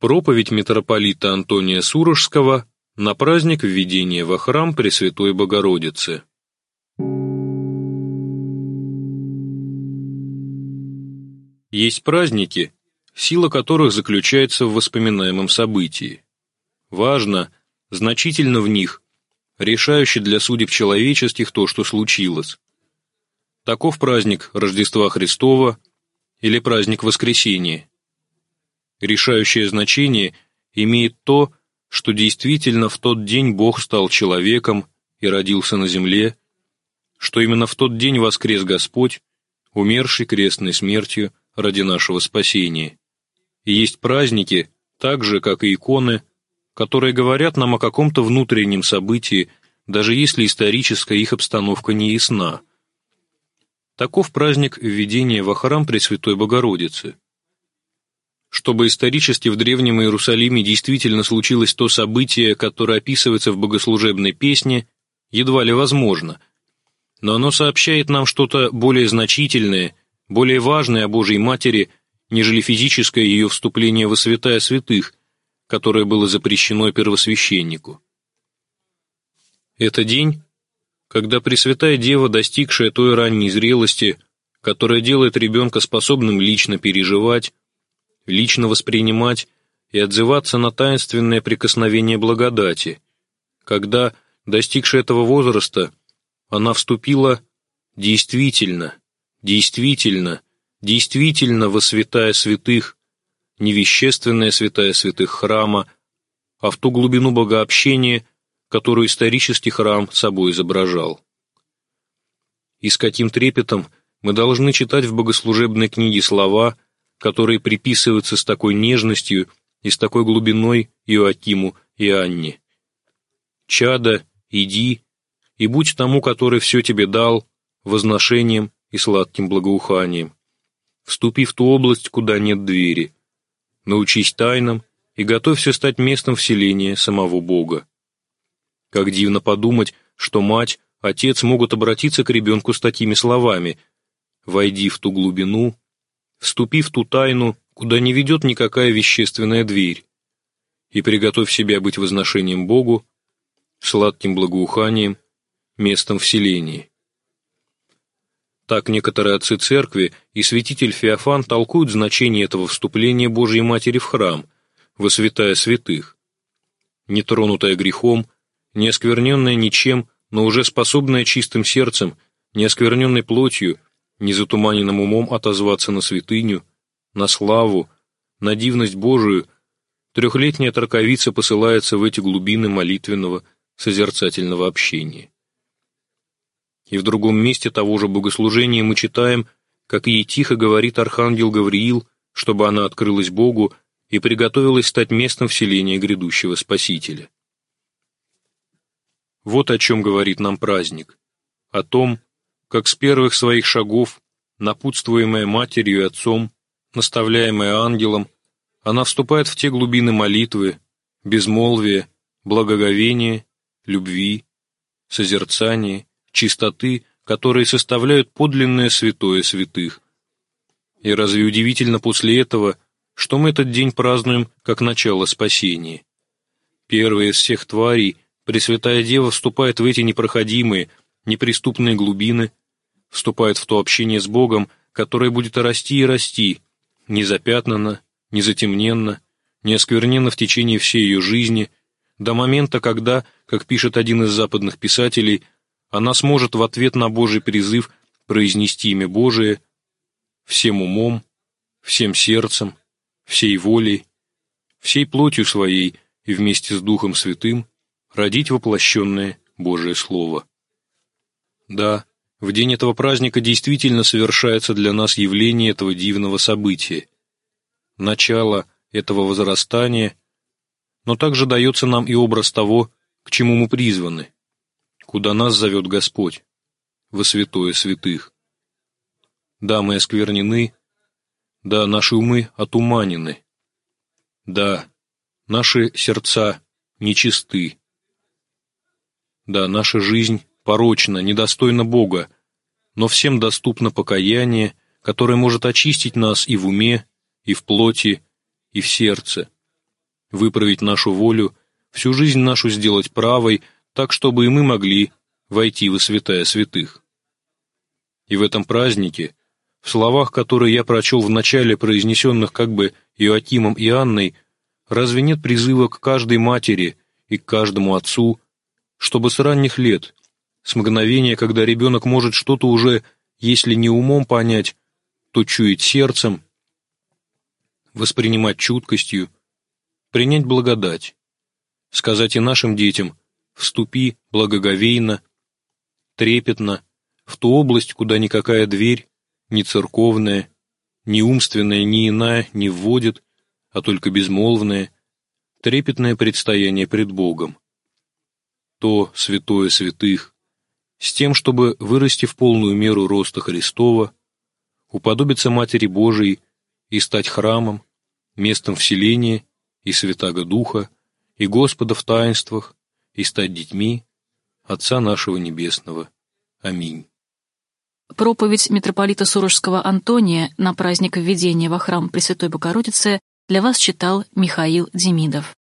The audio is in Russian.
Проповедь митрополита Антония Сурожского на праздник введения во храм Пресвятой Богородицы. Есть праздники, сила которых заключается в воспоминаемом событии. Важно, значительно в них, решающе для судеб человеческих то, что случилось. Таков праздник Рождества Христова или праздник Воскресения. Решающее значение имеет то, что действительно в тот день Бог стал человеком и родился на земле, что именно в тот день воскрес Господь, умерший крестной смертью ради нашего спасения. И есть праздники, так же, как и иконы, которые говорят нам о каком-то внутреннем событии, даже если историческая их обстановка не ясна. Таков праздник введения во храм Пресвятой Богородицы. Чтобы исторически в Древнем Иерусалиме действительно случилось то событие, которое описывается в богослужебной песне, едва ли возможно, но оно сообщает нам что-то более значительное, более важное о Божьей Матери, нежели физическое ее вступление во святая святых, которое было запрещено первосвященнику. Это день, когда Пресвятая Дева, достигшая той ранней зрелости, которая делает ребенка способным лично переживать, лично воспринимать и отзываться на таинственное прикосновение благодати, когда, достигшая этого возраста, она вступила действительно во святая святых, не вещественная святая святых храма, а в ту глубину богообщения, которую исторический храм собой изображал. И с каким трепетом мы должны читать в богослужебной книге слова, которые приписываются с такой нежностью и с такой глубиной Иоакиму и Анне. «Чадо, иди, и будь тому, который все тебе дал, возношением и сладким благоуханием. Вступи в ту область, куда нет двери. Научись тайнам и готовься стать местом вселения самого Бога». Как дивно подумать, что мать, отец могут обратиться к ребенку с такими словами: «Войди в ту глубину, вступи в ту тайну, куда не ведет никакая вещественная дверь, и приготовь себя быть возношением Богу, сладким благоуханием, местом вселения». Так некоторые отцы церкви и святитель Феофан толкуют значение этого вступления Божьей Матери в храм, во святая святых. Нетронутая грехом, не оскверненная ничем, но уже способная чистым сердцем, не оскверненной плотью, незатуманенным умом отозваться на святыню, на славу, на дивность Божию, трехлетняя траковица посылается в эти глубины молитвенного, созерцательного общения. И в другом месте того же богослужения мы читаем, как ей тихо говорит архангел Гавриил, чтобы она открылась Богу и приготовилась стать местом вселения грядущего Спасителя. Вот о чем говорит нам праздник: о том, как с первых своих шагов, напутствуемая матерью и отцом, наставляемая ангелом, она вступает в те глубины молитвы, безмолвия, благоговения, любви, созерцания, чистоты, которые составляют подлинное святое святых. И разве удивительно после этого, что мы этот день празднуем как начало спасения? Первая из всех тварей, Пресвятая Дева, вступает в эти непроходимые, неприступные глубины, вступает в то общение с Богом, которое будет расти и расти, незапятнанно, незатемненно, неоскверненно в течение всей ее жизни, до момента, когда, как пишет один из западных писателей, она сможет в ответ на Божий призыв произнести имя Божие всем умом, всем сердцем, всей волей, всей плотью своей и вместе с Духом Святым родить воплощенное Божие Слово. Да, в день этого праздника действительно совершается для нас явление этого дивного события, начало этого возрастания, но также дается нам и образ того, к чему мы призваны, куда нас зовет Господь, во святое святых. Да, мы осквернены, да, наши умы отуманены, да, наши сердца нечисты, да, наша жизнь порочна, недостойна Бога, но всем доступно покаяние, которое может очистить нас и в уме, и в плоти, и в сердце. выправить нашу волю, всю жизнь нашу сделать правой, так, чтобы и мы могли войти во святая святых. И в этом празднике, в словах, которые я прочел в начале, произнесенных как бы Иоакимом и Анной, разве нет призыва к каждой матери и к каждому отцу, чтобы с ранних лет, с мгновения, когда ребенок может что-то уже, если не умом понять, то чуять сердцем, воспринимать чуткостью, принять благодать, сказать и нашим детям: «Вступи благоговейно, трепетно, в ту область, куда никакая дверь, ни церковная, ни умственная, ни иная не вводит, а только безмолвное, трепетное предстояние пред Богом». То святое святых, с тем, чтобы, вырасти в полную меру роста Христова, уподобиться Матери Божией и стать храмом, местом вселения и Святаго Духа, и Господа в таинствах, и стать детьми Отца нашего Небесного. Аминь. Проповедь митрополита Сурожского Антония на праздник введения во храм Пресвятой Богородицы для вас читал Михаил Демидов.